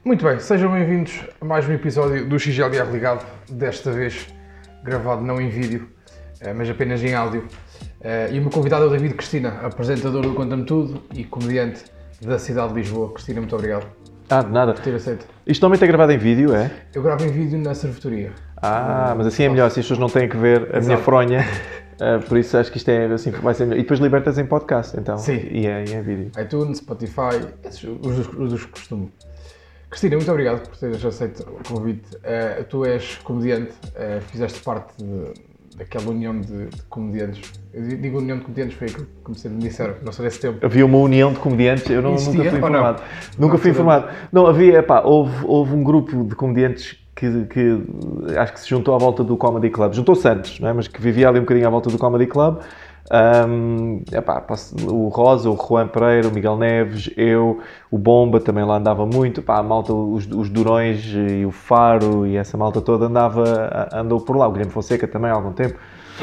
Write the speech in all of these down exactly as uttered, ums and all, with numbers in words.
Muito bem, sejam bem-vindos a mais um episódio do X G L R Ligado, desta vez gravado não em vídeo, mas apenas em áudio. E o meu convidado é o David Cristina, apresentador do Conta-me Tudo e comediante da cidade de Lisboa. Cristina, muito obrigado. Ah, de nada. Por ter aceito. Isto normalmente é gravado em vídeo, é? Eu gravo em vídeo na cervejaria. Ah, mas assim é melhor, assim as pessoas não têm que ver a Exato. minha fronha. Uh, por isso acho que isto é assim, vai ser melhor. E depois libertas em podcast, então. Sim. E é, e é vídeo. iTunes, Spotify, esses, os, dos- os dos costume. Cristina, muito obrigado por teres aceito o convite. Uh, tu és comediante, uh, fizeste parte de- daquela união de, de comediantes. Eu digo união de comediantes, foi aquilo que me sempre me disseram, não sei desse tempo. Havia uma união de comediantes, eu não, Existia nunca fui ou não? informado. Nunca Não, fui tudo informado. Não, havia, pá, houve, houve um grupo de comediantes que, que acho que se juntou à volta do Comedy Club. Juntou-se antes, não é? Mas que vivia ali um bocadinho à volta do Comedy Club. Um, epá, o Rosa, o Juan Pereira, o Miguel Neves, eu, o Bomba também lá andava muito, epá, a malta, os, os Durões e o Faro e essa malta toda andava, andou por lá, o Guilherme Fonseca também há algum tempo.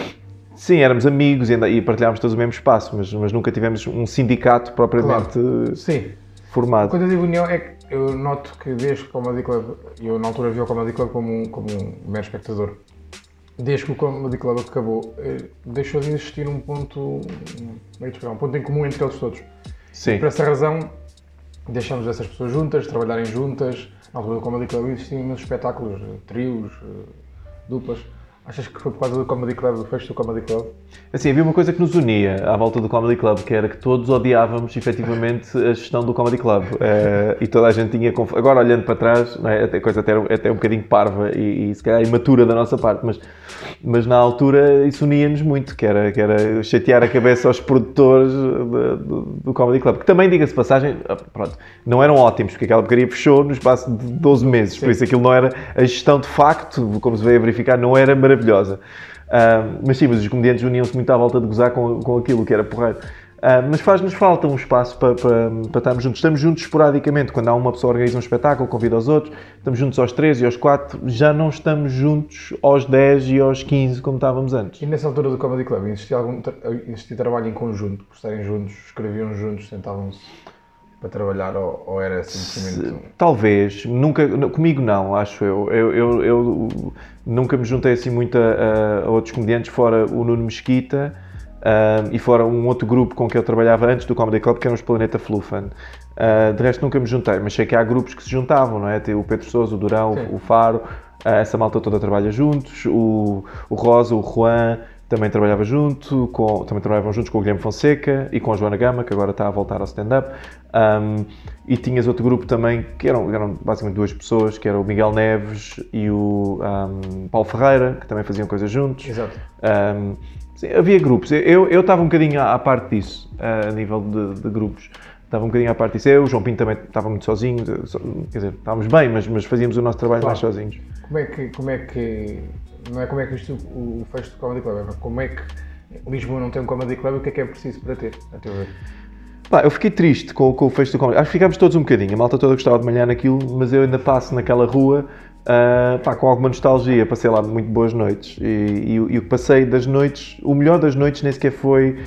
Sim, éramos amigos e, anda, e partilhávamos todos o mesmo espaço, mas, mas nunca tivemos um sindicato propriamente Claro. Sim. formado. Quando eu digo união é que eu noto que desde que o Comedy Club, eu na altura vi o Comedy Club como um, como um mero espectador, desde que o Comedy Club acabou, eh, deixou de existir um ponto, um, como é que explicar, um ponto em comum entre eles todos. Sim. E por essa razão deixamos essas pessoas juntas, trabalharem juntas. Na altura do Comedy Club existiam imensos espetáculos, eh, trios, eh, duplas. Achas que foi por causa do Comedy Club, do fecho do Comedy Club? Assim, havia uma coisa que nos unia à volta do Comedy Club, que era que todos odiávamos, efetivamente, a gestão do Comedy Club. Uh, e toda a gente tinha... Conf... Agora, olhando para trás, não é? A coisa até, até um bocadinho parva e, e, se calhar, imatura da nossa parte, mas, mas na altura isso unia-nos muito, que era, que era chatear a cabeça aos produtores do, do, do Comedy Club, que também, diga-se de passagem, pronto, não eram ótimos, porque aquela porcaria fechou no espaço de doze meses, Sim. Por isso aquilo não era... A gestão, de facto, como se veio a verificar, não era maravilhosa. maravilhosa. Uh, mas sim, mas os comediantes uniam-se muito à volta de gozar com, com aquilo que era porreiro. Uh, mas faz-nos falta um espaço para, para, para estarmos juntos. Estamos juntos esporadicamente, quando há uma pessoa que organiza um espetáculo, convida os outros, estamos juntos aos três e aos quatro, já não estamos juntos aos dez e aos quinze como estávamos antes. E nessa altura do Comedy Club, existia, algum, existia trabalho em conjunto, por estarem juntos, escreviam juntos, sentavam-se para trabalhar, ou, ou era simplesmente... Talvez, nunca, comigo não, acho eu. Eu, eu, eu nunca me juntei assim muito a, a outros comediantes, fora o Nuno Mesquita uh, e fora um outro grupo com que eu trabalhava antes do Comedy Club, que eram os Planeta Fluffan. Uh, de resto nunca me juntei, mas sei que há grupos que se juntavam, não é? Tem o Pedro Sousa, o Durão, Sim. o Faro, uh, essa malta toda trabalha juntos, o, o Rosa, o Juan... Também trabalhava junto, com, também trabalhavam juntos com o Guilherme Fonseca e com a Joana Gama, que agora está a voltar ao stand-up. Um, e tinhas outro grupo também, que eram, eram basicamente duas pessoas, que era o Miguel Neves e o um, Paulo Ferreira, que também faziam coisas juntos. Exato. Um, sim, havia grupos. Eu, eu estava um bocadinho à, à parte disso, a nível de, de grupos. Estava um bocadinho à parte disso. Eu, o João Pinto também estava muito sozinho, quer dizer, estávamos bem, mas, mas fazíamos o nosso trabalho claro. mais sozinhos. Como é que... Como é que... Não é como é que isto o, o fecho do Comedy Club, é como é que Lisboa não tem um Comedy Club e o que é que é preciso para ter, a teu ver? Pá, eu fiquei triste com, com o fecho do Comedy. Acho que ficámos todos um bocadinho, a malta toda gostava de malhar naquilo, mas eu ainda passo naquela rua uh, pá, com alguma nostalgia, passei lá muito boas noites e, e, e o que passei das noites, o melhor das noites nem sequer foi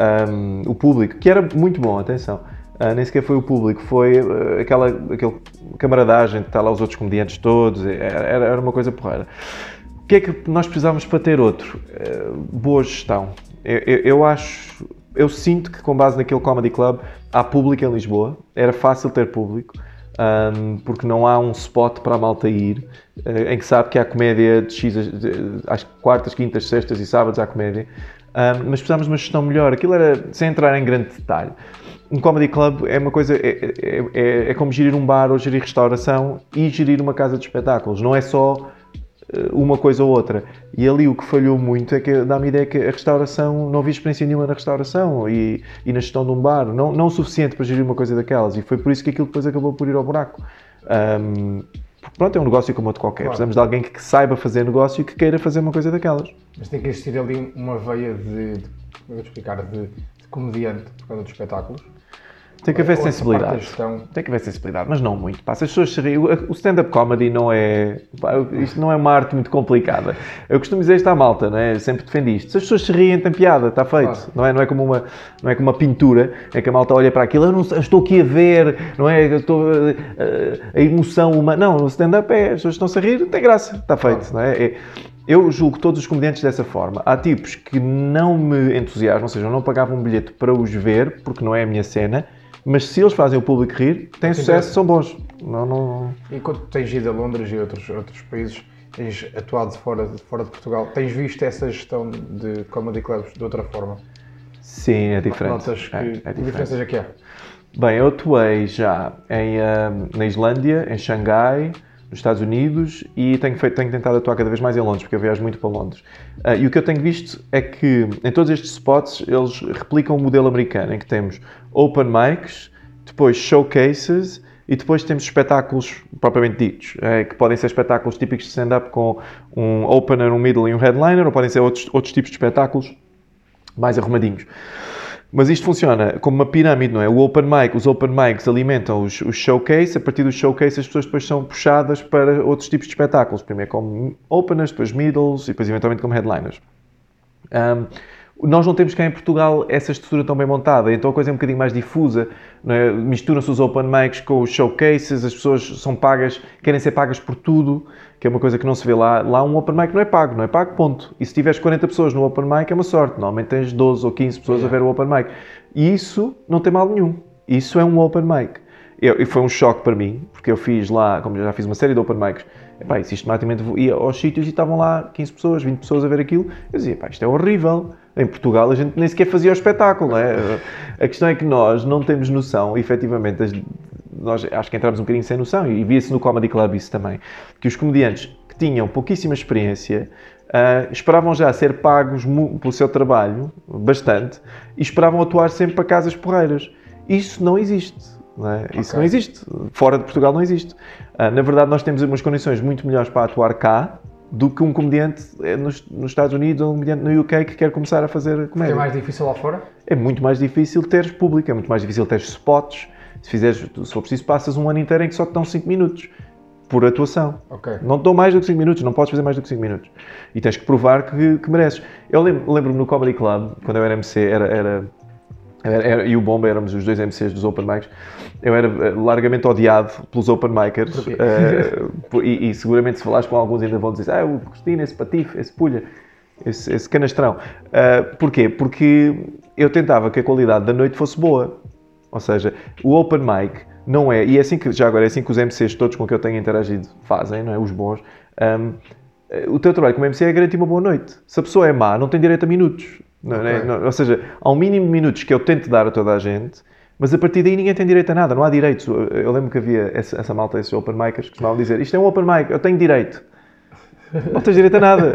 um, o público, que era muito bom, atenção. Uh, nem sequer foi o público, foi uh, aquela, aquela camaradagem de estar lá os outros comediantes todos, era, era uma coisa porreira. O que é que nós precisávamos para ter outro? Uh, boa gestão. Eu, eu, eu acho, eu sinto que com base naquele Comedy Club há público em Lisboa, era fácil ter público, um, porque não há um spot para a malta ir, uh, em que sabe que há comédia de X, às quartas, quintas, sextas e sábados há comédia, um, mas precisávamos de uma gestão melhor. Aquilo era, sem entrar em grande detalhe, um Comedy Club é uma coisa, é, é, é, é como gerir um bar ou gerir restauração e gerir uma casa de espetáculos, não é só uma coisa ou outra. E ali o que falhou muito é que dá-me a ideia que a restauração, não havia experiência nenhuma na restauração e, e na gestão de um bar, não, não o suficiente para gerir uma coisa daquelas, e foi por isso que aquilo depois acabou por ir ao buraco. Um, porque pronto, é um negócio como outro qualquer, claro. Precisamos de alguém que saiba fazer negócio e que queira fazer uma coisa daquelas. Mas tem que existir ali uma veia de, de como é que eu explicar, de, de comediante por causa dos espetáculos. Tem que haver Outra sensibilidade. parte da gestão. Tem que haver sensibilidade, mas não muito. Pá, se as pessoas se riem, o stand-up comedy não é... Pá, isto não é uma arte muito complicada. Eu costumo dizer isto à malta, não é? Eu sempre defendi isto. Se as pessoas se riem, tem piada, está feito. Claro. Não é, não, é como uma, não é como uma pintura, é que a malta olha para aquilo, eu, não, eu estou aqui a ver, não é? Eu estou, a, a, a emoção humana... Não, no stand-up é, as pessoas estão-se a rir, tem graça, está feito, Claro. não é? é Eu julgo todos os comediantes dessa forma. Há tipos que não me entusiasmam, ou seja, eu não pagava um bilhete para os ver, porque não é a minha cena, mas se eles fazem o público rir, têm Sim, sucesso, é. são bons. Não, não... E quando tens ido a Londres e outros, outros países, tens atuado fora de, fora de Portugal, tens visto essa gestão de comedy clubs de outra forma? Sim, é diferente. Notas que, é, é que diferente. diferenças é que há? Bem, eu atuei já em, uh, na Islândia, em Xangai, nos Estados Unidos, e tenho, feito, tenho tentado atuar cada vez mais em Londres, porque eu viajo muito para Londres. Uh, e o que eu tenho visto é que em todos estes spots eles replicam o modelo americano, em que temos open mics, depois showcases e depois temos espetáculos propriamente ditos, é, que podem ser espetáculos típicos de stand-up com um opener, um middle e um headliner, ou podem ser outros, outros tipos de espetáculos mais arrumadinhos. Mas isto funciona como uma pirâmide, não é? O open mic, os open mics alimentam os, os showcase, a partir dos showcase as pessoas depois são puxadas para outros tipos de espetáculos. Primeiro como openers, depois middles e depois eventualmente como headliners. Um, nós não temos cá em Portugal essa estrutura tão bem montada, então a coisa é um bocadinho mais difusa, não é? Misturam-se os open mics com os showcases, as pessoas são pagas, querem ser pagas por tudo, que é uma coisa que não se vê lá. Lá um open mic não é pago, não é pago, ponto. E se tiveres quarenta pessoas no open mic é uma sorte, normalmente tens doze ou quinze pessoas yeah. a ver o open mic. E isso não tem mal nenhum, isso é um open mic. Eu, e foi um choque para mim, porque eu fiz lá, como eu já fiz uma série de open mics, epá, e sistematicamente ia aos sítios e estavam lá quinze pessoas, vinte pessoas a ver aquilo. Eu dizia, pá, isto é horrível. Em Portugal a gente nem sequer fazia o espetáculo, não é? A questão é que nós não temos noção, efetivamente, as, nós acho que entramos um bocadinho sem noção, e via-se no Comedy Club isso também, que os comediantes que tinham pouquíssima experiência uh, esperavam já ser pagos pelo seu trabalho, bastante, e esperavam atuar sempre para casas porreiras. Isso não existe. Não é? Isso okay. não existe. Fora de Portugal não existe. Uh, na verdade, nós temos umas condições muito melhores para atuar cá do que um comediante nos, nos Estados Unidos ou um comediante no U K que quer começar a fazer comédia. É mais difícil lá fora? É muito mais difícil teres público, é muito mais difícil teres spots. Se fizeres, se for preciso, passas um ano inteiro em que só te dão cinco minutos por atuação. Okay. Não te dão mais do que cinco minutos, não podes fazer mais do que cinco minutos. E tens que provar que, que mereces. Eu lembro, lembro-me no Comedy Club, quando eu era M C, era... era Era, era, e o Bomba, éramos os dois M Cs dos Open Mics, eu era largamente odiado pelos Open Micers, uh, e, e seguramente se falares com alguns ainda vão dizer, ah, o Cristina, esse patife, esse pulha, esse, esse canastrão. Uh, porquê? Porque eu tentava que a qualidade da noite fosse boa, ou seja, o Open Mic não é, e é assim que, já agora, é assim que os M Cs todos com que eu tenho interagido fazem, não é? Os bons. Um, o teu trabalho como M C é garantir uma boa noite. Se a pessoa é má, não tem direito a minutos. Não, okay. não, ou seja, há um mínimo de minutos que eu tento dar a toda a gente, mas a partir daí ninguém tem direito a nada, não há direitos. Eu lembro que havia essa, essa malta, esses open micers, que costumavam dizer, isto é um open mic, eu tenho direito. Não tens direito a nada.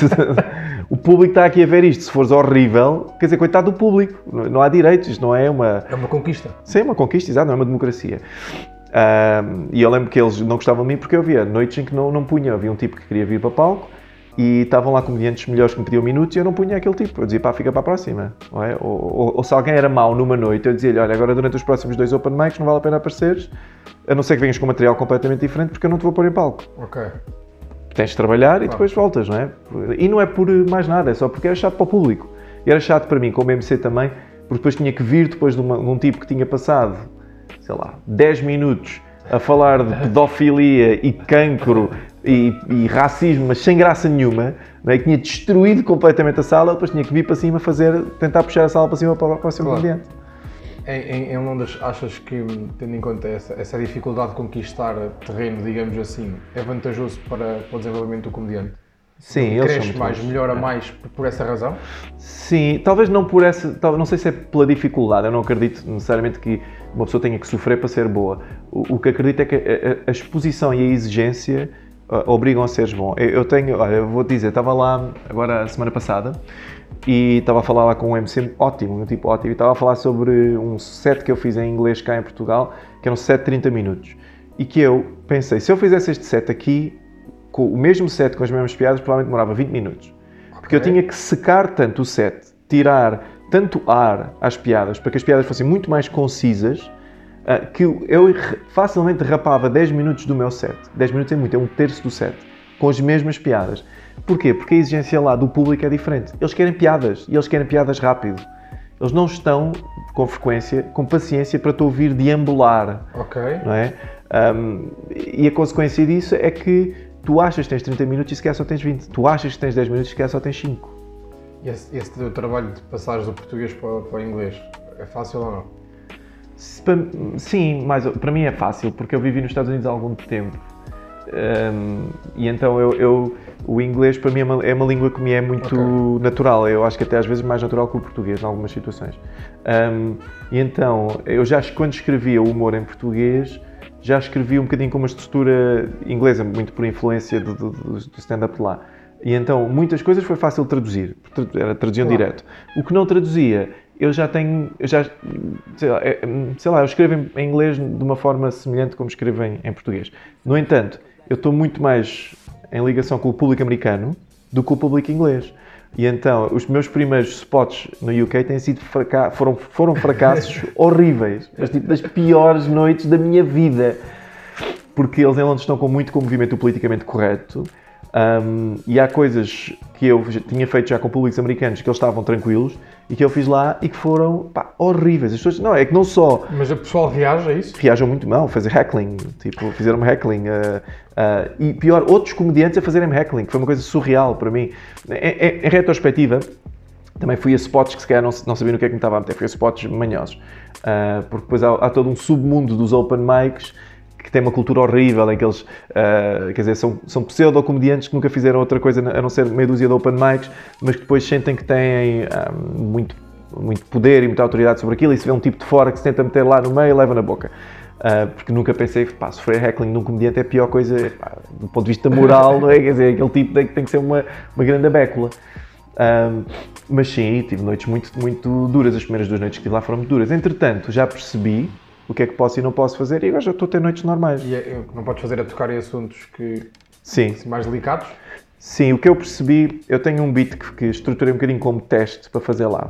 O público está aqui a ver isto, se fores horrível, quer dizer, coitado do público, não há direitos, isto não é uma... É uma conquista. Sim, é uma conquista, exato, não é uma democracia. Um, e eu lembro que eles não gostavam de mim porque eu havia noites em que não, não punha, havia um tipo que queria vir para palco, e estavam lá comediantes melhores que me pediam minutos e eu não punha aquele tipo. Eu dizia, pá, fica para a próxima. Não é? ou, ou, ou se alguém era mau numa noite, eu dizia-lhe, olha, agora durante os próximos dois open mics não vale a pena apareceres, a não ser que venhas com material completamente diferente, porque eu não te vou pôr em palco. Ok. Tens de trabalhar e claro. depois voltas, não é? E não é por mais nada, é só porque era chato para o público. E era chato para mim, como M C também, porque depois tinha que vir depois de, uma, de um tipo que tinha passado, sei lá, dez minutos a falar de pedofilia e cancro e, e racismo, mas sem graça nenhuma, não é? Que tinha destruído completamente a sala, depois tinha que vir para cima fazer, tentar puxar a sala para cima para o próximo claro. comediante. Em, em Londres, achas que, tendo em conta essa, essa dificuldade de conquistar terreno, digamos assim, é vantajoso para, para o desenvolvimento do comediante? Sim, eles cresce são mais, bons. melhora é. mais por essa razão? Sim, talvez não por essa, não sei se é pela dificuldade, eu não acredito necessariamente que uma pessoa tenha que sofrer para ser boa. O, o que acredito é que a, a exposição e a exigência uh, obrigam a seres bom. Eu, eu tenho, olha, eu vou-te dizer, estava lá agora a semana passada e estava a falar lá com um M C ótimo, um tipo ótimo, e estava a falar sobre um set que eu fiz em inglês cá em Portugal, que era um set de trinta minutos, e que eu pensei, se eu fizesse este set aqui, com o mesmo set, com as mesmas piadas, provavelmente demorava vinte minutos. Okay. Porque eu tinha que secar tanto o set, tirar tanto ar às piadas, para que as piadas fossem muito mais concisas, uh, que eu facilmente rapava dez minutos do meu set. dez minutos é muito, é um terço do set, com as mesmas piadas. Porquê? Porque a exigência lá do público é diferente. Eles querem piadas, e eles querem piadas rápido. Eles não estão, com frequência, com paciência para te ouvir deambular. Ok. Não é? Um, e a consequência disso é que tu achas que tens trinta minutos e sequer só tens vinte. Tu achas que tens dez minutos e sequer só tens cinco. E esse, esse teu trabalho de passagem do português para, para o inglês, é fácil ou não? Sim, mas para mim é fácil, porque eu vivi nos Estados Unidos há algum tempo. Um, e então eu, eu, o inglês para mim é uma, é uma língua que me é muito okay. natural. Eu acho que até às vezes mais natural que o português, em algumas situações. Um, e então, eu já quando escrevia o humor em português, já escrevi um bocadinho com uma estrutura inglesa, muito por influência do, do, do stand-up de lá. E então, muitas coisas foi fácil de traduzir, era traduziam claro. direto. O que não traduzia, eu já tenho, eu já, sei lá, sei lá, eu escrevo em inglês de uma forma semelhante como escrevo em, em português. No entanto, eu estou muito mais em ligação com o público americano do que com o público inglês. E então, os meus primeiros spots no U K têm sido fraca- foram, foram fracassos horríveis. Mas tipo, das piores noites da minha vida. Porque eles em Londres estão com muito com o movimento politicamente correto. Um, e há coisas que eu tinha feito já com públicos americanos que eles estavam tranquilos e que eu fiz lá e que foram pá, horríveis. As pessoas, não, é que não só... Mas o pessoal reage a isso? Reagem muito mal, fazer heckling, tipo, fizeram-me heckling. Uh, uh, e pior, outros comediantes a fazerem-me heckling, que foi uma coisa surreal para mim. Em, em, em retrospectiva, também fui a spots que se calhar não, não sabia no que é que me estava a meter, fui a spots manhosos. Uh, porque depois há, há todo um submundo dos open mics que tem uma cultura horrível, em que eles, uh, quer dizer, são, são pseudo-comediantes que nunca fizeram outra coisa a não ser meia dúzia de open mics, mas que depois sentem que têm um, muito, muito poder e muita autoridade sobre aquilo, e se vê um tipo de fora que se tenta meter lá no meio, leva na boca. Uh, porque nunca pensei que, pá, sofrer heckling num comediante é a pior coisa, pá, do ponto de vista moral, não é? Quer dizer, aquele tipo tem, tem que ser uma, uma grande abécula. Um, mas sim, tive noites muito, muito duras, as primeiras duas noites que tive lá foram muito duras. Entretanto, já percebi o que é que posso e não posso fazer, e agora já estou a ter noites normais. E é, não podes fazer a tocar em assuntos que, Sim. Assim, mais delicados? Sim, o que eu percebi, eu tenho um beat que, que estruturei um bocadinho como teste para fazer lá,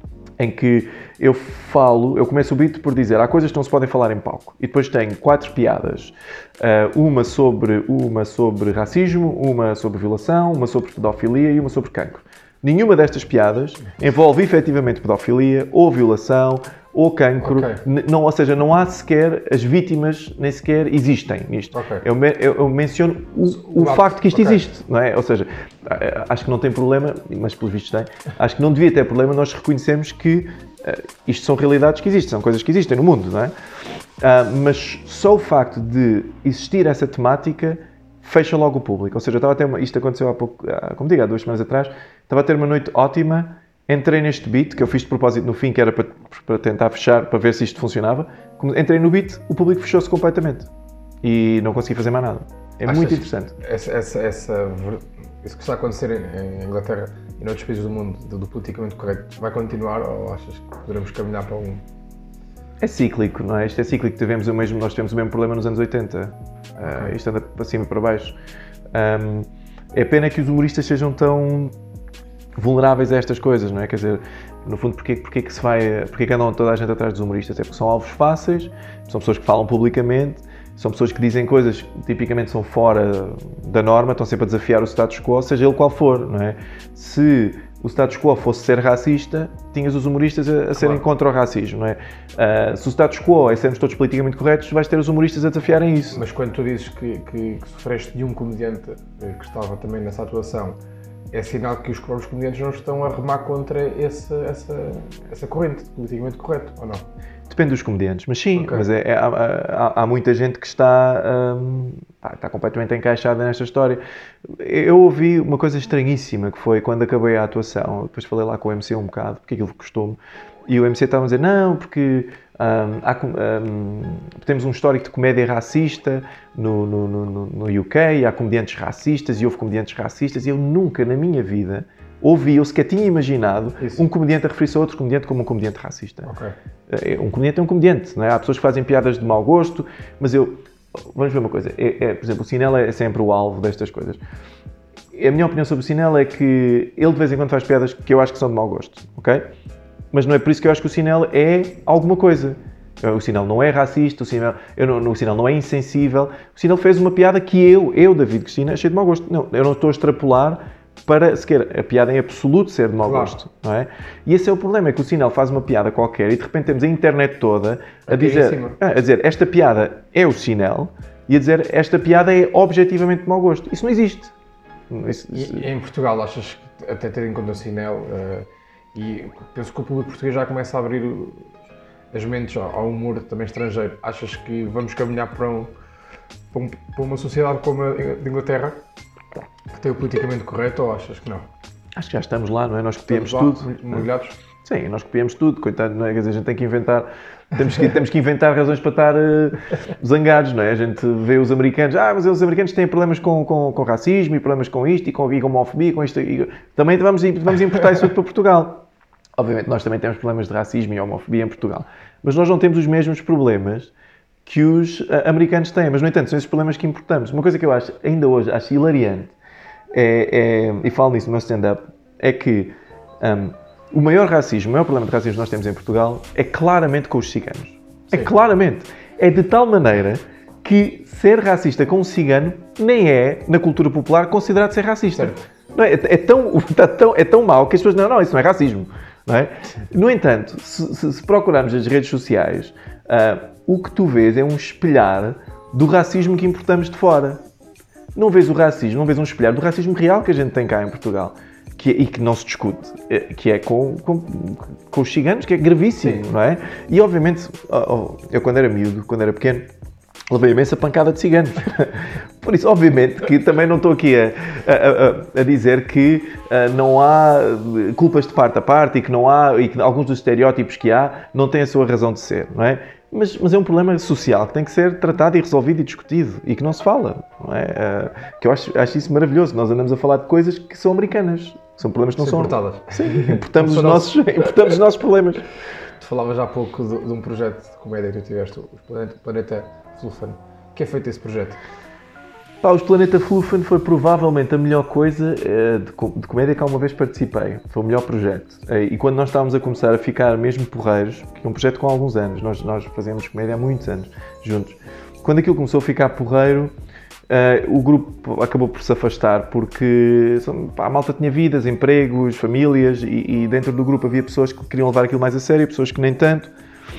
em que eu falo, eu começo o beat por dizer, há coisas que não se podem falar em palco, e depois tenho quatro piadas, uh, uma, sobre, uma sobre racismo, uma sobre violação, uma sobre pedofilia e uma sobre cancro. Nenhuma destas piadas envolve efetivamente pedofilia, ou violação, ou cancro, okay. não, ou seja, não há sequer, as vítimas nem sequer existem nisto. Okay. Eu, eu, eu menciono o, o facto que isto okay. existe, não é? Ou seja, acho que não tem problema, mas pelos vistos tem, acho que não devia ter problema nós reconhecermos que uh, isto são realidades que existem, são coisas que existem no mundo, não é? Uh, mas só o facto de existir essa temática fecha logo o público. Ou seja, eu estava a ter uma, isto aconteceu há pouco, como digo, há duas semanas atrás, estava a ter uma noite ótima, entrei neste beat, que eu fiz de propósito no fim, que era para, para tentar fechar, para ver se isto funcionava. Entrei no beat, o público fechou-se completamente. E não consegui fazer mais nada. É Achas muito interessante. Essa, essa, essa, isso que está a acontecer em Inglaterra e noutros países do mundo, do, do politicamente correto, vai continuar ou achas que poderemos caminhar para um... É cíclico, não é? Isto é cíclico. Tivemos o mesmo, nós tivemos o mesmo problema nos anos oitenta. Okay. Uh, isto anda para cima e para baixo. Um, é pena que os humoristas sejam tão vulneráveis a estas coisas, não é? Quer dizer, no fundo, porquê, porquê que se vai, porquê que andam toda a gente atrás dos humoristas? É porque são alvos fáceis, são pessoas que falam publicamente, são pessoas que dizem coisas que tipicamente são fora da norma, estão sempre a desafiar o status quo, seja ele qual for, não é? Se o status quo fosse ser racista, tinhas os humoristas a, a serem claro. Contra o racismo, não é? Uh, se o status quo é sermos todos politicamente corretos, vais ter os humoristas a desafiarem isso. Mas quando tu dizes que, que, que sofreste de um comediante que estava também nessa atuação, é sinal que os próprios comediantes não estão a remar contra esse, essa, essa corrente politicamente correto, ou não? Depende dos comediantes, mas sim, okay. mas é, é, há, há, há muita gente que está, um, pá, está completamente encaixada nesta história. Eu ouvi uma coisa estranhíssima, que foi quando acabei a atuação, depois falei lá com o M C um bocado, porque aquilo custou-me, e o M C estava a dizer, não, porque um, há, um, temos um histórico de comédia racista no, no, no, no U K, há comediantes racistas, e houve comediantes racistas, e eu nunca na minha vida ouvi, eu sequer tinha imaginado Isso. um comediante a referir-se a outro comediante como um comediante racista. Okay. Um comediante é um comediante, não é? Há pessoas que fazem piadas de mau gosto, mas eu... Vamos ver uma coisa, é, é, por exemplo, o Cinela é sempre o alvo destas coisas. A minha opinião sobre o Cinela é que ele de vez em quando faz piadas que eu acho que são de mau gosto, ok? Mas não é por isso que eu acho que o Cinela é alguma coisa. O Sinel não é racista, o Sinel, eu não, o Sinel não é insensível. O Sinel fez uma piada que eu, eu, David Cristina, achei de mau gosto. Não, eu não estou a extrapolar para sequer a piada em absoluto ser de mau claro. gosto, não é? E esse é o problema, é que o Sinel faz uma piada qualquer e de repente temos a internet toda a dizer, a dizer esta piada é o Sinel e a dizer esta piada é objetivamente de mau gosto. Isso não existe. Isso, isso... E em Portugal, achas que, até tendo em conta o Sinel, uh, e penso que o público português já começa a abrir as mentes ao humor também estrangeiro, achas que vamos caminhar para, um, para, um, para uma sociedade como a de Inglaterra, que tem o politicamente correto, ou achas que não? Acho que já estamos lá, não é? Nós copiamos tudo. Mergulhados? Sim, nós copiamos tudo, coitado, não é? Quer dizer, a gente tem que inventar, temos que, temos que inventar razões para estar uh, zangados, não é? A gente vê os americanos, ah, mas os americanos têm problemas com, com, com racismo e problemas com isto e com, e com homofobia, com isto. E, também vamos, vamos importar isso tudo para Portugal. Obviamente nós também temos problemas de racismo e homofobia em Portugal, mas nós não temos os mesmos problemas que os uh, americanos têm, mas no entanto são esses problemas que importamos. Uma coisa que eu acho, ainda hoje, acho hilariante, é, é, e falo nisso no meu stand-up, é que um, o maior racismo, o maior problema de racismo que nós temos em Portugal é claramente com os ciganos. Sim. É claramente. É de tal maneira que ser racista com um cigano nem é, na cultura popular, considerado ser racista. Não é, é, tão, tá tão, é tão mau que as pessoas não, não, isso não é racismo. Não é? No entanto, se, se, se procurarmos as redes sociais, uh, o que tu vês é um espelhar do racismo que importamos de fora. Não vês o racismo, não vês um espelhar do racismo real que a gente tem cá em Portugal. Que, e que não se discute, que é com, com, com os ciganos, que é gravíssimo, Sim. não é? E obviamente, eu quando era miúdo, quando era pequeno, levei imensa pancada de ciganos. Por isso, obviamente, que também não estou aqui a, a, a dizer que uh, não há culpas de parte a parte e que não há, e que alguns dos estereótipos que há não têm a sua razão de ser, não é? Mas, mas é um problema social que tem que ser tratado e resolvido e discutido e que não se fala, não é? Uh, que eu acho, acho isso maravilhoso. Nós andamos a falar de coisas que são americanas. São problemas que não são... importadas. Sim, importamos, os nossos, importamos os nossos problemas. Tu falavas há pouco de, de um projeto de comédia que tu tiveste, o Planeta, Planeta Fluffan. O que é feito esse projeto? Pá, os Planeta Fluffan foi provavelmente a melhor coisa uh, de, de comédia que alguma vez participei. Foi o melhor projeto. Uh, e quando nós estávamos a começar a ficar mesmo porreiros, que é um projeto com alguns anos, nós, nós fazemos comédia há muitos anos juntos. Quando aquilo começou a ficar porreiro, Uh, o grupo acabou por se afastar porque pá, a malta tinha vidas, empregos, famílias e, e dentro do grupo havia pessoas que queriam levar aquilo mais a sério, pessoas que nem tanto,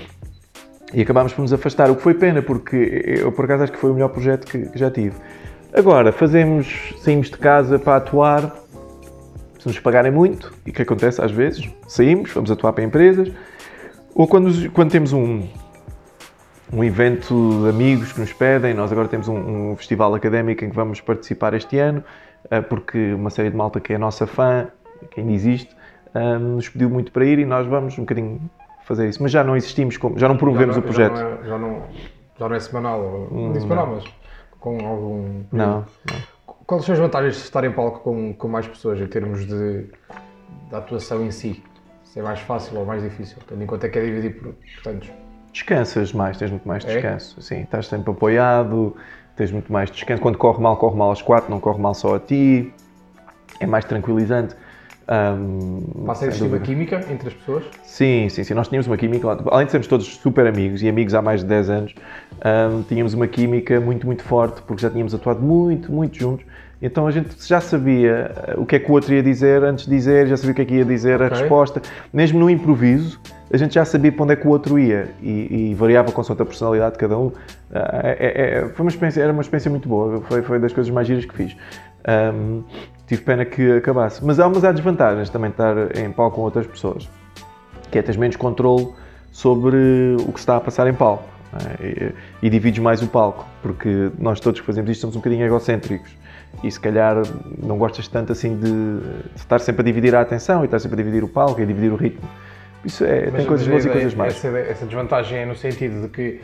e acabámos por nos afastar, o que foi pena porque eu por acaso acho que foi o melhor projeto que, que já tive. Agora, fazemos, saímos de casa para atuar, se nos pagarem muito, e o que acontece às vezes, saímos, vamos atuar para empresas, ou quando, quando temos um um evento de amigos que nos pedem, nós agora temos um, um festival académico em que vamos participar este ano, porque uma série de malta que é nossa fã, que ainda existe, nos pediu muito para ir e nós vamos um bocadinho fazer isso. Mas já não existimos, como, já não promovemos já não, o projeto. Já não, é, já, não, já não é semanal, não é semanal, mas com algum... Não, não. Quais são as vantagens de estar em palco com, com mais pessoas em termos de, de atuação em si? Se é mais fácil ou mais difícil, tendo em conta que é dividido por, por tantos? Descansas mais, tens muito mais descanso, é? Sim, estás sempre apoiado, tens muito mais descanso. Quando corre mal, corre mal aos quatro, não corre mal só a ti, é mais tranquilizante. Um, Passa a existir uma química entre as pessoas? Sim, sim, sim, nós tínhamos uma química, além de sermos todos super amigos e amigos há mais de dez anos, um, tínhamos uma química muito, muito forte, porque já tínhamos atuado muito, muito juntos. Então a gente já sabia o que é que o outro ia dizer antes de dizer, já sabia o que é que ia dizer, a okay. resposta. Mesmo no improviso, a gente já sabia para onde é que o outro ia e, e variava consoante a personalidade de cada um. É, é, é, foi uma experiência, era uma experiência muito boa, foi, foi das coisas mais giras que fiz. Um, tive pena que acabasse. Mas há umas há desvantagens também de estar em palco com outras pessoas, que é teres menos controle sobre o que se está a passar em palco. É? E, e divides mais o palco, porque nós todos que fazemos isto somos um bocadinho egocêntricos. E se calhar não gostas tanto assim de, de estar sempre a dividir a atenção e estar sempre a dividir o palco e a dividir o ritmo. Isso é, mas, tem coisas boas e coisas más. Essa, essa desvantagem é no sentido de que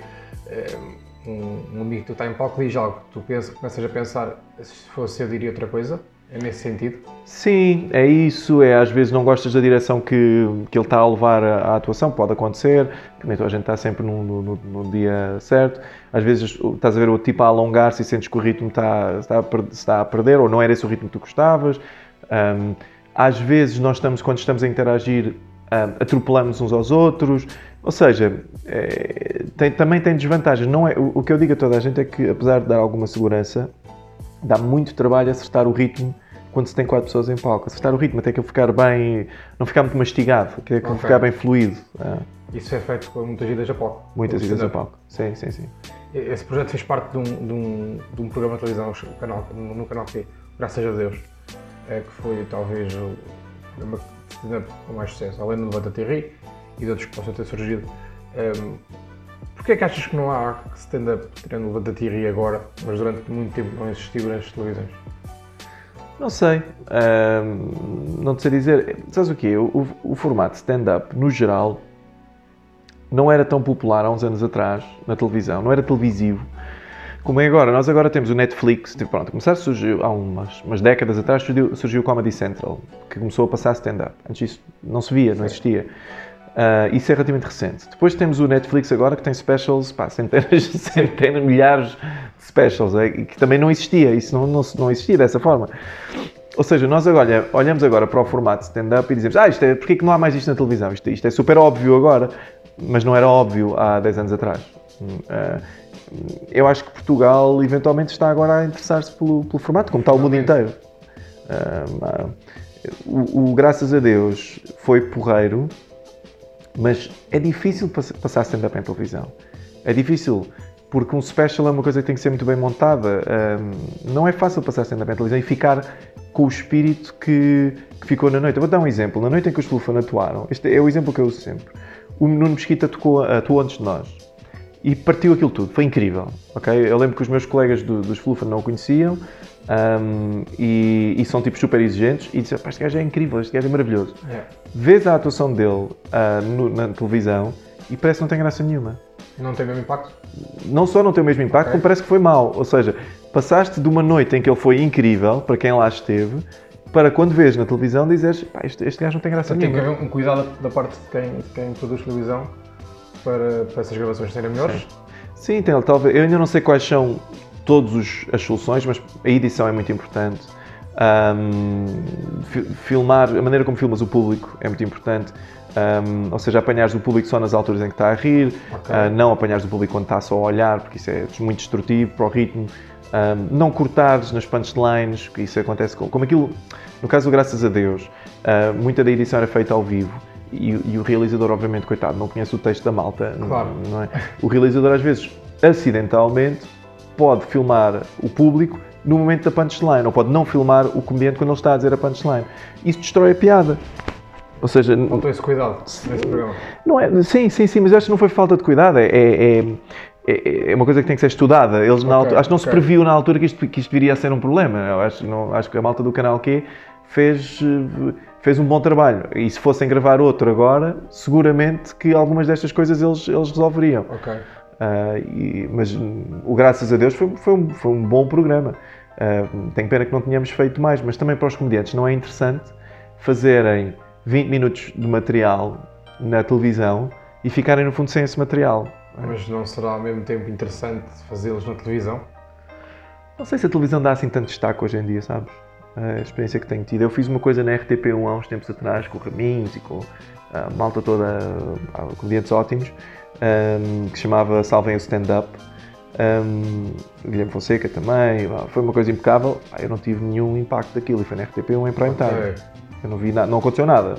um, um amigo que tu está em palco diz algo, tu pensa, começas a pensar, se fosse eu diria outra coisa? É nesse sentido? Sim, é isso. É, às vezes não gostas da direção que, que ele está a levar a, a atuação, pode acontecer, que nem toda a gente está sempre no, no, no dia certo. Às vezes estás a ver o tipo a alongar-se e sentes que o ritmo está, está, a, está a perder, ou não era esse o ritmo que tu gostavas. Um, às vezes nós estamos, quando estamos a interagir, um, atropelamos uns aos outros, Ou seja, é, tem, também tem desvantagens. Não é, o, o que eu digo a toda a gente é que, apesar de dar alguma segurança, dá muito trabalho acertar o ritmo quando se tem quatro pessoas em palco. Acertar o ritmo até que ele ficar bem, não ficar muito mastigado, até que ele Okay. ficar bem fluido. É. Isso é feito com muitas idas a palco. Muitas idas a palco. Sim, sim, sim. Esse projeto fez parte de um, de um, de um programa de televisão no canal, no canal Q, graças a Deus, é, que foi talvez o programa de stand-up com mais sucesso, além do Levanta-te e Ri e de outros que possam ter surgido. Um, Porquê é que achas que não há stand-up tirando Levanta-te e Ri agora, mas durante muito tempo não existiu nas televisões? Não sei, um, não te sei dizer. Sabes o quê? O, o, o formato stand-up, no geral, não era tão popular há uns anos atrás, na televisão, não era televisivo, como é agora. Nós agora temos o Netflix, tipo, pronto, começar surgiu, há umas, umas décadas atrás surgiu, surgiu o Comedy Central, que começou a passar stand-up. Antes isso não se via, não existia. Uh, isso é relativamente recente. Depois temos o Netflix agora, que tem specials, pá, centenas, centenas, milhares de specials, é, que também não existia, isso não, não, não existia dessa forma. Ou seja, nós agora olhamos agora para o formato stand-up e dizemos, ah, isto é, porquê que não há mais isto na televisão? Isto, isto é super óbvio agora, mas não era óbvio há dez anos atrás. Uh, eu acho que Portugal eventualmente está agora a interessar-se pelo, pelo formato, como está o mundo inteiro. Uh, uh, o, o Graças a Deus foi porreiro, mas é difícil passar stand-up em televisão. É difícil, porque um special é uma coisa que tem que ser muito bem montada. Um, não é fácil passar stand-up em televisão e ficar com o espírito que, que ficou na noite. Eu vou dar um exemplo. Na noite em que os Flufan atuaram, este é o exemplo que eu uso sempre. O Nuno Mesquita tocou, atuou antes de nós e partiu aquilo tudo. Foi incrível. Okay? Eu lembro que os meus colegas do, dos Flufan não o conheciam. Um, e, e são tipos super exigentes e dizem, pá, este gajo é incrível, este gajo é maravilhoso. Yeah. Vês a atuação dele uh, no, na televisão e parece que não tem graça nenhuma. Não tem o mesmo impacto? Não só não tem o mesmo impacto, okay, como parece que foi mau. Ou seja, passaste de uma noite em que ele foi incrível, para quem lá esteve, para quando vês na televisão dizeres, pá, este, este gajo não tem graça então, nenhuma. Tem que haver um cuidado da parte de quem, de quem produz televisão para, para essas gravações serem melhores? Sim, Sim tem, talvez. Eu ainda não sei quais são todas as soluções, mas a edição é muito importante. Um, filmar, a maneira como filmas o público é muito importante. Um, ou seja, apanhares o público só nas alturas em que está a rir, okay, uh, não apanhares o público quando está só a olhar, porque isso é muito destrutivo para o ritmo. Um, não cortares nas punchlines, que isso acontece com, como aquilo, no caso do Graças a Deus, uh, muita da edição era feita ao vivo. E, e o realizador, obviamente, coitado, não conhece o texto da malta. Claro. Não, não é? O realizador, às vezes, acidentalmente, pode filmar o público no momento da punchline, ou pode não filmar o comediante quando ele está a dizer a punchline. Isso destrói a piada. Ou seja... Faltou esse cuidado nesse programa. Não é, sim, sim, sim, mas eu acho que não foi falta de cuidado, é, é, é, é uma coisa que tem que ser estudada. Eles, okay, na altura, acho que não okay. se previu na altura que isto, que isto viria a ser um problema. Eu acho, não, acho que a malta do Canal Q fez... fez um bom trabalho, e se fossem gravar outro agora, seguramente que algumas destas coisas eles, eles resolveriam. Okay. Uh, e, mas o Graças a Deus foi, foi, um, foi um bom programa. Uh, tenho pena que não tenhamos feito mais, mas também para os comediantes não é interessante fazerem vinte minutos de material na televisão e ficarem no fundo sem esse material. Mas não será ao mesmo tempo interessante fazê-los na televisão? Não sei se a televisão dá assim tanto destaque hoje em dia, sabes? A experiência que tenho tido. Eu fiz uma coisa na R T P um há uns tempos atrás, com o Raminhos e com a malta toda, comediantes ótimos, um, que se chamava Salvem o Stand-Up. Um, o Guilherme Fonseca também. Foi uma coisa impecável. Eu não tive nenhum impacto daquilo. E foi na R T P um em prime time. Okay. Eu não vi nada, não aconteceu nada.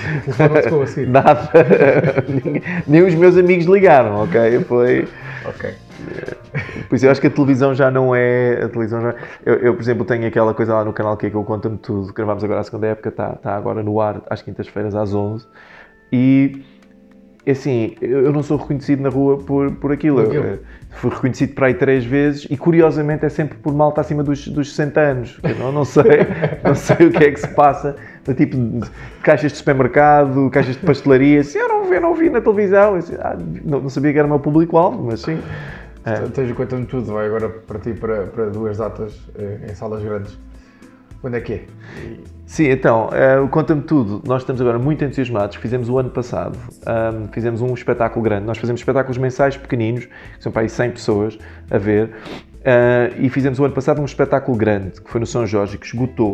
Não assim. Nada. nem, nem os meus amigos ligaram, ok? Foi... Ok. Pois eu acho que a televisão já não é... A televisão já... eu, eu, por exemplo, tenho aquela coisa lá no Canal Q que eu conto-me tudo. Gravámos agora a segunda época, está tá agora no ar às quintas-feiras às onze. E, assim, eu não sou reconhecido na rua por, por aquilo. Eu, eu fui reconhecido para aí três vezes e, curiosamente, é sempre por malta acima dos, dos sessenta anos. Eu não, não sei, não sei o que é que se passa. Tipo de caixas de supermercado, caixas de pastelaria. Assim, eu, não, eu não vi na televisão. Assim, ah, não, não sabia que era o meu público-alvo, mas sim. É. Tens o Conta-me Tudo, vai agora para ti para, para duas datas em salas grandes. Quando é que é? E... Sim, então, uh, o Conta-me Tudo, nós estamos agora muito entusiasmados. Fizemos o ano passado, um, fizemos um espetáculo grande. Nós fazemos espetáculos mensais pequeninos, que são para aí cem pessoas a ver. Uh, e fizemos o ano passado um espetáculo grande, que foi no São Jorge, que esgotou.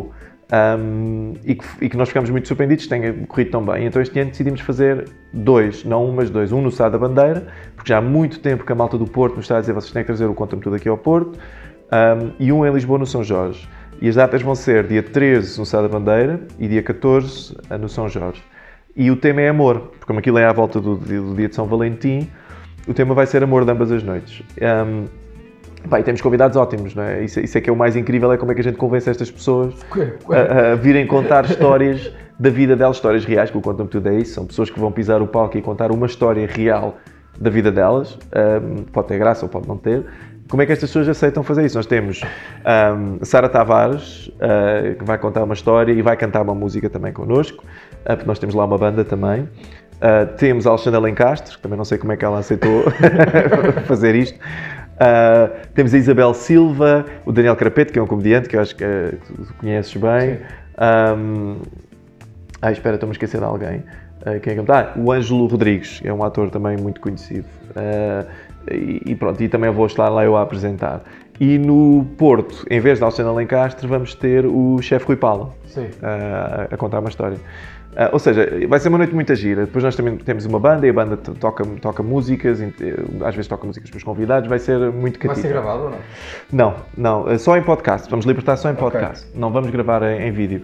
um, e, que, e que nós ficamos muito surpreendidos que tenha corrido tão bem. Então este ano decidimos fazer dois, não um, mas dois. Um no Sá da Bandeira, porque já há muito tempo que a malta do Porto nos está a dizer vocês têm que trazer o Conta-me Tudo aqui ao Porto, um, e um em Lisboa no São Jorge. E as datas vão ser dia treze no Sá da Bandeira e dia catorze no São Jorge. E o tema é amor, porque como aquilo é à volta do, do dia de São Valentim, o tema vai ser amor de ambas as noites. Um, pá, e temos convidados ótimos, não é? Isso, isso é que é o mais incrível, é como é que a gente convence estas pessoas a, a virem contar histórias da vida delas, histórias reais, que o Conta-me Tudo é isso, são pessoas que vão pisar o palco e contar uma história real da vida delas, um, pode ter graça ou pode não ter. Como é que estas pessoas aceitam fazer isso? Nós temos um, Sara Tavares, uh, que vai contar uma história e vai cantar uma música também connosco, uh, porque nós temos lá uma banda também. Uh, temos a Alexandra Lencastre, que também não sei como é que ela aceitou fazer isto. Uh, temos a Isabel Silva, o Daniel Carapeto, que é um comediante que eu acho que uh, tu conheces bem. Um, ah, espera, estou-me a esquecer de alguém. Uh, quem é que... Ah, o Ângelo Rodrigues, é um ator também muito conhecido. Uh, e, e pronto, e também vou estar lá eu a apresentar. E no Porto, em vez de Alexandra Lencastre, vamos ter o chefe Rui Paulo uh, a, a contar uma história. Uh, ou seja, vai ser uma noite muito gira. Depois nós também temos uma banda e a banda toca, toca músicas, às vezes toca músicas para os convidados, vai ser muito catita. Vai ser gravado ou não? Não, não, só em podcast, vamos libertar só em podcast, okay. Não vamos gravar em, em vídeo.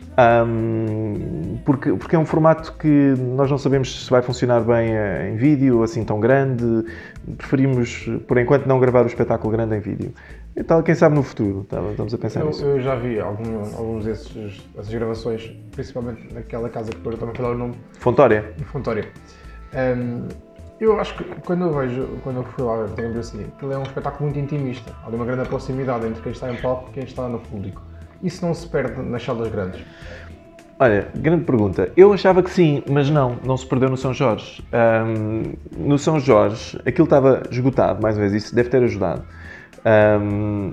Um, porque, porque é um formato que nós não sabemos se vai funcionar bem em vídeo, assim tão grande, preferimos por enquanto não gravar o espetáculo grande em vídeo. Então, quem sabe no futuro, estamos a pensar eu, nisso. Eu já vi algum, alguns desses, dessas gravações, principalmente naquela casa que depois eu também falei o nome. Fontória. Fontória. Um, eu acho que quando eu vejo, quando eu fui lá ver, tenho a ver assim, aquilo é um espetáculo muito intimista. Há uma grande proximidade entre quem está em palco e quem está no público. Isso não se perde nas salas grandes? Olha, grande pergunta. Eu achava que sim, mas não, não se perdeu no São Jorge. Um, no São Jorge, aquilo estava esgotado, mais uma vez, isso deve ter ajudado. Um,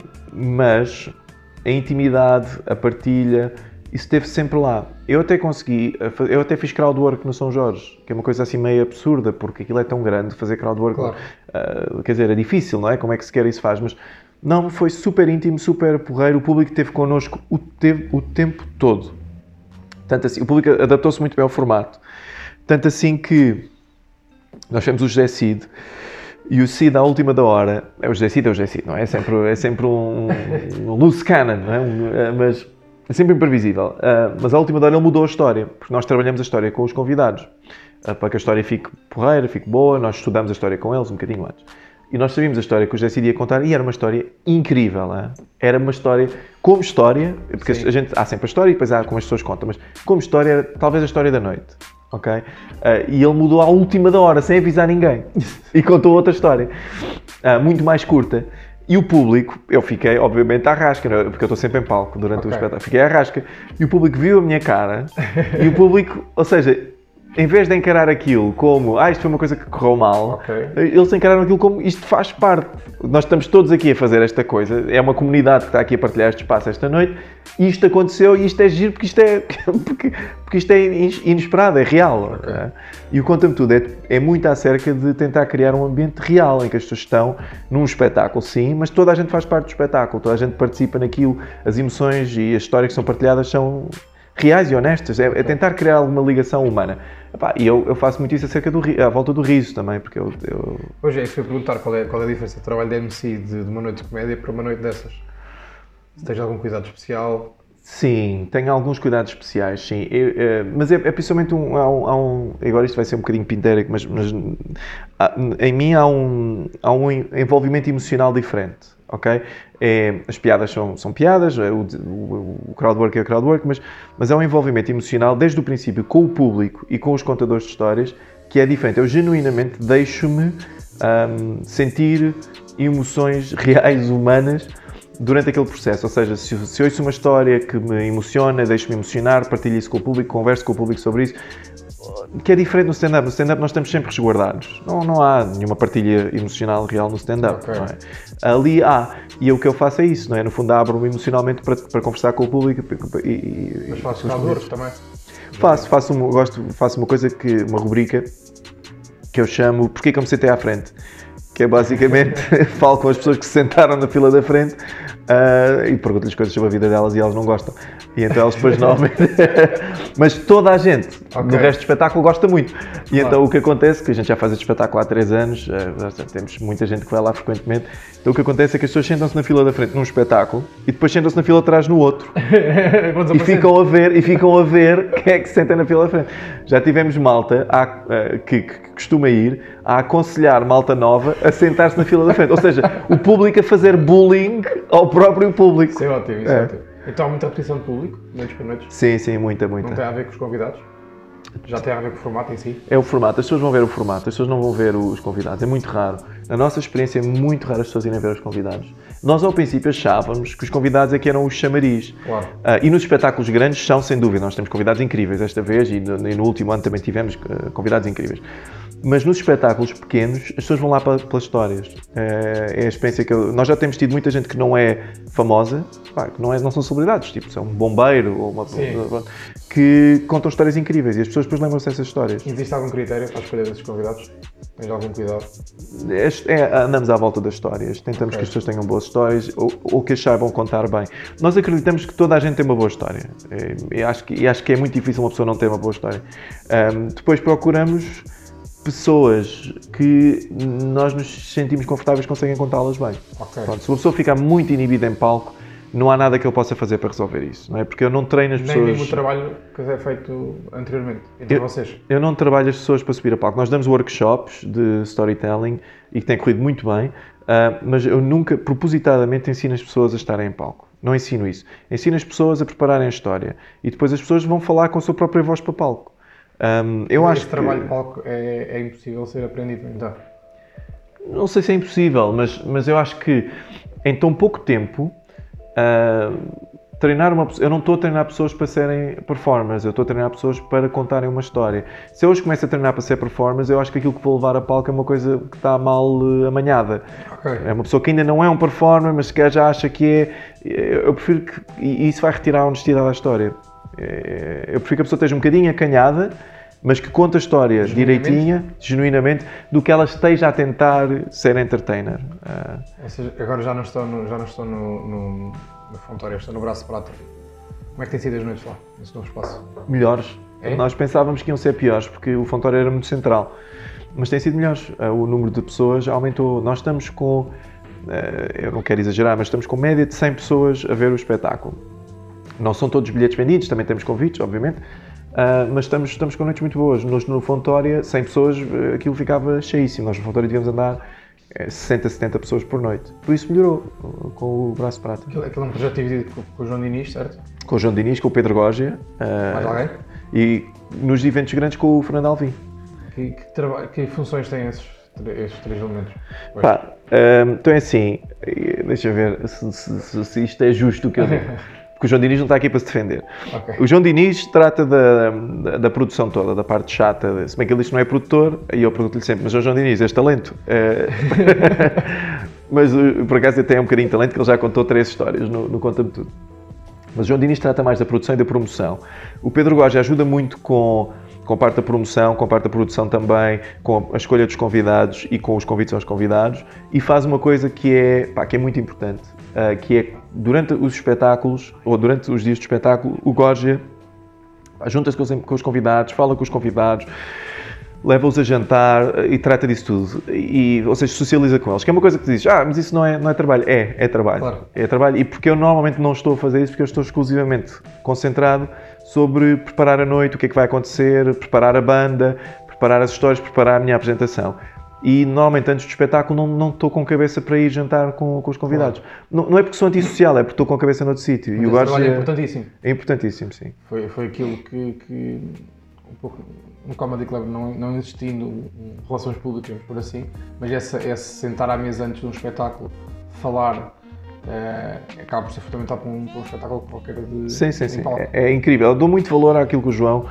mas a intimidade, a partilha, isso esteve sempre lá. Eu até consegui, eu até fiz crowdwork no São Jorge, que é uma coisa assim meio absurda, porque aquilo é tão grande, fazer crowdwork, claro. uh, quer dizer, é difícil, não é? Como é que sequer isso faz, mas não, foi super íntimo, super porreiro, o público esteve connosco o, teve, o tempo todo. Tanto assim, o público adaptou-se muito bem ao formato. Tanto assim que nós fizemos o José Cid, e o Cid à última da hora, é o José Cid, é o José Cid, não é? É sempre, é sempre um, um loose cannon, não é? Um, mas é sempre imprevisível. Uh, mas à última da hora ele mudou a história, porque nós trabalhamos a história com os convidados, uh, para que a história fique porreira, fique boa, nós estudamos a história com eles um bocadinho antes. E nós sabíamos a história que o José Cid ia contar e era uma história incrível, não é? Era uma história, como história, porque Sim. a gente, há sempre a história e depois há como as pessoas contam, mas como história era talvez a história da noite, ok? Uh, e ele mudou à última da hora, sem avisar ninguém, e contou outra história, uh, muito mais curta. E o público, eu fiquei obviamente à rasca, porque eu estou sempre em palco durante okay. o espetáculo, fiquei à rasca, e o público viu a minha cara, e o público, ou seja, em vez de encarar aquilo como, ah, isto foi uma coisa que correu mal, okay. eles encararam aquilo como, isto faz parte. Nós estamos todos aqui a fazer esta coisa, é uma comunidade que está aqui a partilhar este espaço esta noite, e isto aconteceu, e isto é giro, porque isto é, porque, porque isto é inesperado, é real. Okay. É? E o Conta-me Tudo é, é muito acerca de tentar criar um ambiente real, em que as pessoas estão num espetáculo, sim, mas toda a gente faz parte do espetáculo, toda a gente participa naquilo, as emoções e as histórias que são partilhadas são reais e honestas, é, é tentar criar alguma ligação humana. Epá, e eu, eu faço muito isso acerca do, à volta do riso também, porque eu... eu... Hoje é isso que eu ia perguntar, qual é, qual é a diferença do trabalho de M C de, de uma noite de comédia para uma noite dessas? Se tens algum cuidado especial? Sim, tenho alguns cuidados especiais, sim. Eu, é, mas é, é principalmente um, há um, há um... Agora isto vai ser um bocadinho pintérico, mas, mas há, em mim há um, há um envolvimento emocional diferente, ok? É, as piadas são, são piadas, o, o, o crowdwork é o crowdwork, mas, mas é um envolvimento emocional desde o princípio com o público e com os contadores de histórias que é diferente. Eu genuinamente deixo-me um, sentir emoções reais, humanas, durante aquele processo. Ou seja, se, se ouço uma história que me emociona, deixo-me emocionar, partilho isso com o público, converso com o público sobre isso, que é diferente no stand-up. No stand-up nós estamos sempre resguardados. Não, não há nenhuma partilha emocional real no stand-up. Okay. Não é? Ali há. E o que eu faço é isso, não é? No fundo abro-me emocionalmente para, para conversar com o público. E, e, Mas faço calores também? Faço, faço, um, gosto, faço uma coisa, que, uma rubrica que eu chamo Porquê que eu me sentei à frente? Que é basicamente, falo com as pessoas que se sentaram na fila da frente uh, e pergunto-lhes coisas sobre a vida delas e elas não gostam. E então elas depois não... Mas toda a gente okay. do resto do espetáculo gosta muito. E claro. Então o que acontece, que a gente já faz este espetáculo há três anos, uh, temos muita gente que vai lá frequentemente, então o que acontece é que as pessoas sentam-se na fila da frente num espetáculo e depois sentam-se na fila atrás no outro. e, ficam a ver, e ficam a ver quem é que se senta na fila da frente. Já tivemos malta a, uh, que, que costuma ir a aconselhar malta nova a sentar-se na fila da frente. Ou seja, o público a fazer bullying ao próprio público. Isso é ótimo, isso é, é ótimo. Então há muita repetição de público, noites por noites? Sim, sim, muita, muita. Não tem a ver com os convidados? Já tem a ver com o formato em si? É o formato, as pessoas vão ver o formato, as pessoas não vão ver os convidados, é muito raro. Na nossa experiência é muito raro as pessoas irem ver os convidados. Nós ao princípio achávamos que os convidados é que eram os chamariz. Claro. Uh, e nos espetáculos grandes são, sem dúvida, nós temos convidados incríveis esta vez e no, e no último ano também tivemos uh, convidados incríveis. Mas nos espetáculos pequenos, as pessoas vão lá para, pelas histórias. É, é a experiência que eu, nós já temos tido muita gente que não é famosa, pá, que não, é, não são celebridades, tipo, são um bombeiro ou uma, uma, que contam histórias incríveis e as pessoas depois lembram-se dessas histórias. Existe algum critério para a escolha desses convidados? Tens algum cuidado? É, é, andamos à volta das histórias, tentamos okay. que as pessoas tenham boas histórias ou, ou que as saibam contar bem. Nós acreditamos que toda a gente tem uma boa história e acho que, e acho que é muito difícil uma pessoa não ter uma boa história. Um, depois procuramos pessoas que nós nos sentimos confortáveis conseguem contá-las bem. Okay. Pronto, se uma pessoa ficar muito inibida em palco, não há nada que eu possa fazer para resolver isso, não é? Porque eu não treino as pessoas... Nem nenhum trabalho que é feito anteriormente, entre eu, vocês. Eu não trabalho as pessoas para subir a palco. Nós damos workshops de storytelling e que tem corrido muito bem, uh, mas eu nunca, propositadamente, ensino as pessoas a estarem em palco. Não ensino isso. Ensino as pessoas a prepararem a história e depois as pessoas vão falar com a sua própria voz para palco. Um, eu Mas acho este que... trabalho de palco é, é impossível ser aprendido, então? Não sei se é impossível, mas, mas eu acho que em tão pouco tempo uh, treinar uma eu não estou a treinar pessoas para serem performers, eu estou a treinar pessoas para contarem uma história. Se eu hoje começo a treinar para ser performers, eu acho que aquilo que vou levar a palco é uma coisa que está mal uh, amanhada. Okay. É uma pessoa que ainda não é um performer, mas que já acha que é. Eu prefiro que. E isso vai retirar a honestidade da história. Eu prefiro que a pessoa esteja um bocadinho acanhada, mas que conte a história direitinha, genuinamente, do que ela esteja a tentar ser entertainer. Uh... Ou seja, agora já não estou no, já não estou no, no, no Fontória, estou no Braço de Prata. Como é que têm sido as noites lá, nesse novo espaço? Melhores. É? Nós pensávamos que iam ser piores, porque o Fontória era muito central. Mas tem sido melhores. Uh, o número de pessoas aumentou. Nós estamos com, uh, eu não quero exagerar, mas estamos com média de cem pessoas a ver o espetáculo. Não são todos bilhetes vendidos, também temos convites, obviamente, uh, mas estamos, estamos com noites muito boas. Nós no Fontória, cem pessoas, aquilo ficava cheíssimo. Nós no Fontória devíamos andar sessenta, setenta pessoas por noite. Por isso melhorou com o Braço de Prata. Aquilo, aquilo é um projeto dividido com, com o João Diniz, certo? Com o João Diniz, com o Pedro Gógia. Uh, Mais alguém? E nos eventos grandes com o Fernando Alvim. Que, que, traba- que funções têm esses, esses três elementos? Pá, uh, então é assim, deixa eu ver se, se, se, se isto é justo o que eu digo. Porque o João Diniz não está aqui para se defender. Okay. O João Diniz trata da, da, da produção toda, da parte chata. Se bem que ele diz que não é produtor, e eu pergunto-lhe sempre, mas o João Diniz, és talento? É... mas por acaso até é um bocadinho de talento, que ele já contou três histórias no, no Conta-me Tudo. Mas o João Diniz trata mais da produção e da promoção. O Pedro Gógia ajuda muito com, com a parte da promoção, com a parte da produção também, com a escolha dos convidados e com os convites aos convidados, e faz uma coisa que é, pá, que é muito importante. Uh, que é, durante os espetáculos, ou durante os dias de espetáculo, o Gógia junta-se com os, com os convidados, fala com os convidados, leva-os a jantar e trata disso tudo. E, ou seja, socializa com eles. Que é uma coisa que diz, ah, mas isso não é, não é trabalho. É, é trabalho. Claro. É trabalho. E porque eu normalmente não estou a fazer isso, porque eu estou exclusivamente concentrado sobre preparar a noite, o que é que vai acontecer, preparar a banda, preparar as histórias, preparar a minha apresentação. E normalmente antes do espetáculo não, não estou com cabeça para ir jantar com, com os convidados. Claro. Não, não é porque sou antissocial, é porque estou com a cabeça noutro sítio. E o trabalho é importantíssimo. É importantíssimo, sim. Foi, foi aquilo que, que um pouco, no Comedy Club não, não existindo relações públicas, por assim, mas esse, esse sentar à mesa antes de um espetáculo, falar, é, acaba por ser fundamental para um, para um espetáculo qualquer de Sim, sim, sim. É, é incrível. Eu dou muito valor àquilo que o João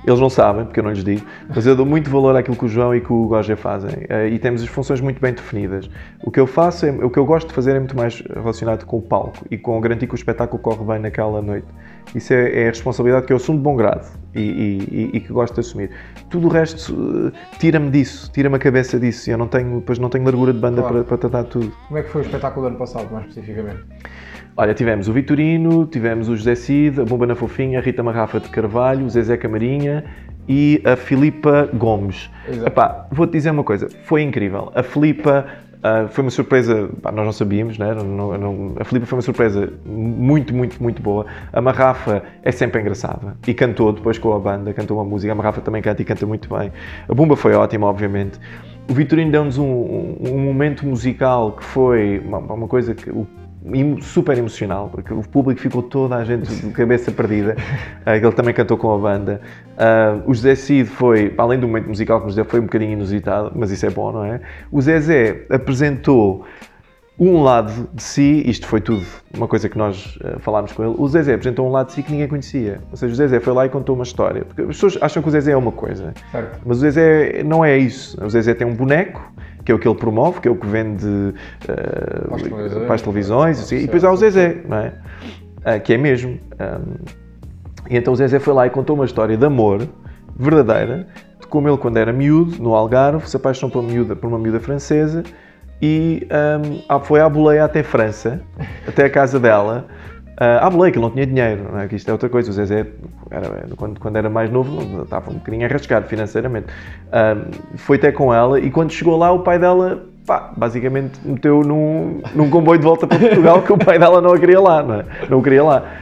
Eles não sabem, porque eu não lhes digo, mas eu dou muito valor àquilo que o João e que o Goja fazem. E temos as funções muito bem definidas. O que eu faço, é, o que eu gosto de fazer é muito mais relacionado com o palco e com garantir que o espetáculo corre bem naquela noite. Isso é, é a responsabilidade que eu assumo de bom grado e, e, e que gosto de assumir. Tudo o resto uh, tira-me disso, tira-me a cabeça disso. E eu não tenho, depois não tenho largura de banda claro. para, para tratar de tudo. Como é que foi o espetáculo do ano passado, mais especificamente? Olha, tivemos o Vitorino, tivemos o José Cid, a Bomba na Fofinha, a Rita Marrafa de Carvalho, o Zezé Camarinha e a Filipa Gomes. Epá, vou-te dizer uma coisa, foi incrível. A Filipa uh, foi uma surpresa, pá, nós não sabíamos, né? não, não, a Filipa foi uma surpresa muito, muito, muito boa. A Marrafa é sempre engraçada e cantou depois com a banda, cantou uma música. A Marrafa também canta e canta muito bem. A Bomba foi ótima, obviamente. O Vitorino deu-nos um, um, um momento musical que foi uma, uma coisa que... O, super emocional, porque o público ficou toda a gente de cabeça perdida. uh, ele também cantou com a banda. Uh, o José Cid foi, além do momento musical que nos deu, foi um bocadinho inusitado, mas isso é bom, não é? O Zezé apresentou um lado de si, isto foi tudo uma coisa que nós uh, falámos com ele, o Zezé apresentou um lado de si que ninguém conhecia. Ou seja, o Zezé foi lá e contou uma história. Porque as pessoas acham que o Zezé é uma coisa, certo. Mas o Zezé não é isso. O Zezé tem um boneco, que é o que ele promove, que é o que vende uh, para as televisões, assim, e depois há o Zezé, não é? Uh, que é mesmo. Um, e então o Zezé foi lá e contou uma história de amor verdadeira, de como ele, quando era miúdo, no Algarve, se apaixonou por uma miúda, por uma miúda francesa e um, foi à boleia até França, até a casa dela. Uh, à boleia, que ele não tinha dinheiro, não é? Que isto é outra coisa. O Zezé, era, quando, quando era mais novo, estava um bocadinho arrascado financeiramente. Uh, foi até com ela e quando chegou lá, o pai dela, pá, basicamente meteu num, num comboio de volta para Portugal, que o pai dela não a queria lá, não é? Não o queria lá.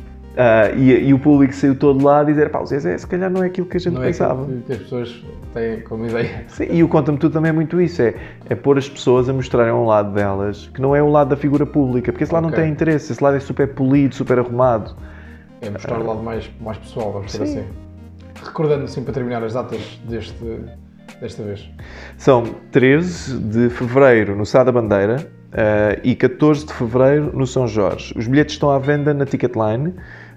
Uh, e, e o público saiu todo lá a dizer, pá, o Zezé se calhar não é aquilo que a gente não pensava. Não é que as pessoas têm como ideia. Sim, e o Conta-me Tudo também é muito isso, é, é pôr as pessoas a mostrarem um lado delas, que não é o lado da figura pública, porque esse lado okay. não tem interesse, esse lado é super polido, super arrumado. É mostrar uh, o lado mais, mais pessoal, vamos dizer assim. Recordando assim para terminar as datas deste, desta vez. São treze de fevereiro no Sá da Bandeira uh, e catorze de fevereiro no São Jorge. Os bilhetes estão à venda na Ticketline.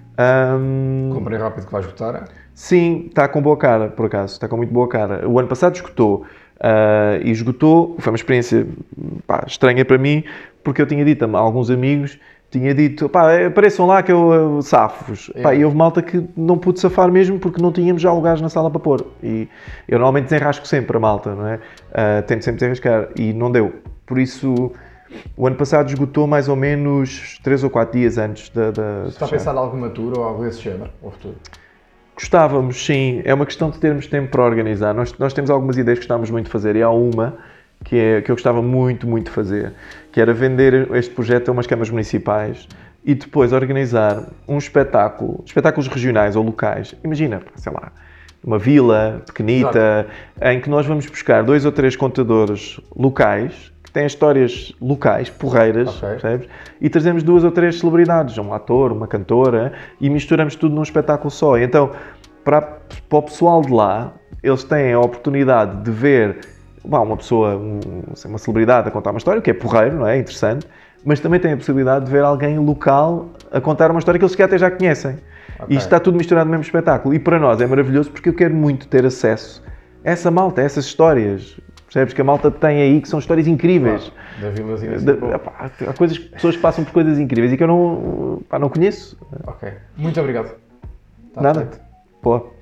Um... Comprei rápido que vai esgotar? Sim, está com boa cara, por acaso, está com muito boa cara. O ano passado esgotou uh, e esgotou, foi uma experiência pá, estranha para mim, porque eu tinha dito a alguns amigos, tinha dito, pá, apareçam lá que eu, eu safo-vos. É. Pá, e houve malta que não pude safar mesmo porque não tínhamos já lugares na sala para pôr. E eu normalmente desenrasco sempre a malta, não é? Uh, tento sempre desenrascar e não deu. Por isso... O ano passado esgotou mais ou menos três ou quatro dias antes da... da Está a pensar em alguma tour ou algo desse género? Ou futuro? Gostávamos, sim. É uma questão de termos tempo para organizar. Nós, nós temos algumas ideias que gostávamos muito de fazer e há uma que, é, que eu gostava muito, muito de fazer, que era vender este projeto a umas câmaras municipais e depois organizar um espetáculo, espetáculos regionais ou locais. Imagina, sei lá, uma vila pequenita, exato, em que nós vamos buscar dois ou três contadores locais que têm histórias locais, porreiras, okay, percebes? E trazemos duas ou três celebridades, um ator, uma cantora, e misturamos tudo num espetáculo só. E então, para, para o pessoal de lá, eles têm a oportunidade de ver bom, uma pessoa, um, uma celebridade a contar uma história, o que é porreiro, não é? Interessante, mas também têm a possibilidade de ver alguém local a contar uma história que eles até já conhecem. Okay. E isto está tudo misturado no mesmo espetáculo. E para nós é maravilhoso porque eu quero muito ter acesso a essa malta, a essas histórias. Percebes que a malta tem aí, que são histórias incríveis. Claro, da vilazinha assim, da, pá, há coisas, pessoas que passam por coisas incríveis e que eu não, pá, não conheço. Ok. Muito obrigado. Tá. Nada. Pô.